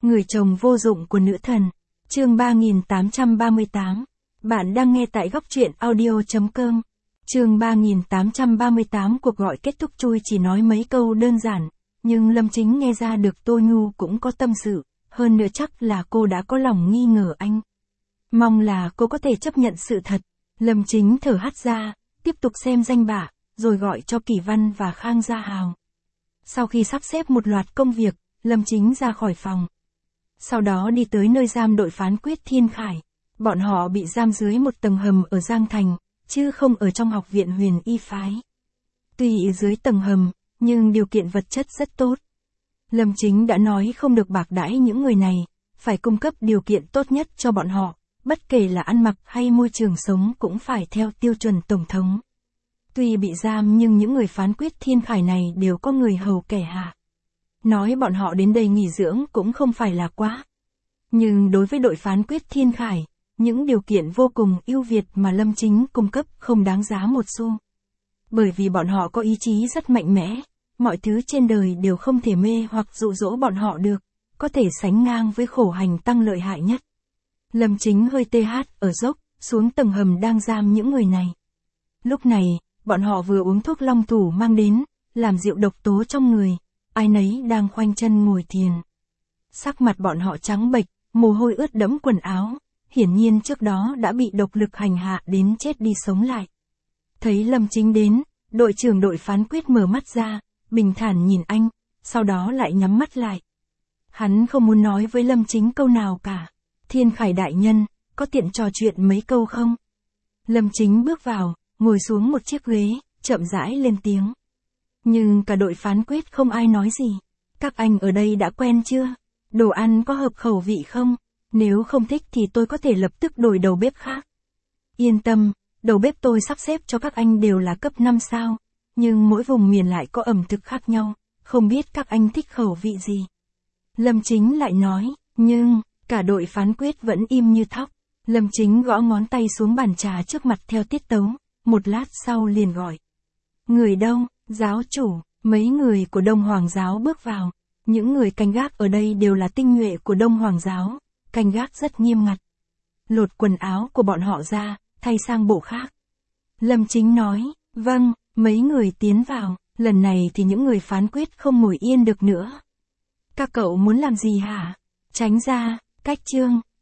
Người chồng vô dụng của nữ thần. Chương 3838. Bạn đang nghe tại góc truyện audio.com. Chương 3838. Cuộc gọi kết thúc Chui chỉ nói mấy câu đơn giản, nhưng Lâm Chính nghe ra được Tô Nhu cũng có tâm sự, hơn nữa chắc là cô đã có lòng nghi ngờ anh. Mong là cô có thể chấp nhận sự thật. Lâm Chính thở hắt ra, tiếp tục xem danh bạ, rồi gọi cho Kỳ Văn và Khang Gia Hào. Sau khi sắp xếp một loạt công việc, Lâm Chính ra khỏi phòng. Sau đó đi tới nơi giam đội phán quyết Thiên Khải. Bọn họ bị giam dưới một tầng hầm ở Giang Thành, chứ không ở trong học viện Huyền Y Phái. Tuy ở dưới tầng hầm, nhưng điều kiện vật chất rất tốt. Lâm Chính đã nói không được bạc đãi những người này, phải cung cấp điều kiện tốt nhất cho bọn họ, bất kể là ăn mặc hay môi trường sống cũng phải theo tiêu chuẩn tổng thống. Tuy bị giam nhưng những người phán quyết Thiên Khải này đều có người hầu kẻ hạ. Nói bọn họ đến đây nghỉ dưỡng cũng không phải là quá. Nhưng đối với đội phán quyết Thiên Khải, những điều kiện vô cùng ưu việt mà Lâm Chính cung cấp không đáng giá một xu. Bởi vì bọn họ có ý chí rất mạnh mẽ, mọi thứ trên đời đều không thể mê hoặc dụ dỗ bọn họ được, có thể sánh ngang với khổ hành tăng lợi hại nhất. Lâm Chính hơi ở dốc, xuống tầng hầm đang giam những người này. Lúc này, bọn họ vừa uống thuốc long thủ mang đến, làm dịu độc tố trong người, ai nấy đang khoanh chân ngồi thiền. Sắc mặt bọn họ trắng bệch, mồ hôi ướt đẫm quần áo, hiển nhiên trước đó đã bị độc lực hành hạ đến chết đi sống lại. Thấy Lâm Chính đến, đội trưởng đội phán quyết mở mắt ra, bình thản nhìn anh, sau đó lại nhắm mắt lại. Hắn không muốn nói với Lâm Chính câu nào cả. Thiên Khải đại nhân, có tiện trò chuyện mấy câu không? Lâm Chính bước vào, ngồi xuống một chiếc ghế, chậm rãi lên tiếng. Nhưng cả đội phán quyết không ai nói gì. Các anh ở đây đã quen chưa? Đồ ăn có hợp khẩu vị không? Nếu không thích thì tôi có thể lập tức đổi đầu bếp khác. Yên tâm, đầu bếp tôi sắp xếp cho các anh đều là cấp 5 sao. Nhưng mỗi vùng miền lại có ẩm thực khác nhau, không biết các anh thích khẩu vị gì. Lâm Chính lại nói, nhưng, cả đội phán quyết vẫn im như thóc. Lâm Chính gõ ngón tay xuống bàn trà trước mặt theo tiết tấu, một lát sau liền gọi. Người đâu? Giáo chủ, mấy người của Đông Hoàng giáo bước vào. Những người canh gác ở đây đều là tinh nhuệ của Đông Hoàng giáo, canh gác rất nghiêm ngặt. Lột quần áo của bọn họ ra, thay sang bộ khác. Lâm Chính nói, vâng, mấy người tiến vào, lần này thì những người phán quyết không ngồi yên được nữa. Các cậu muốn làm gì hả? Tránh ra, cách chương.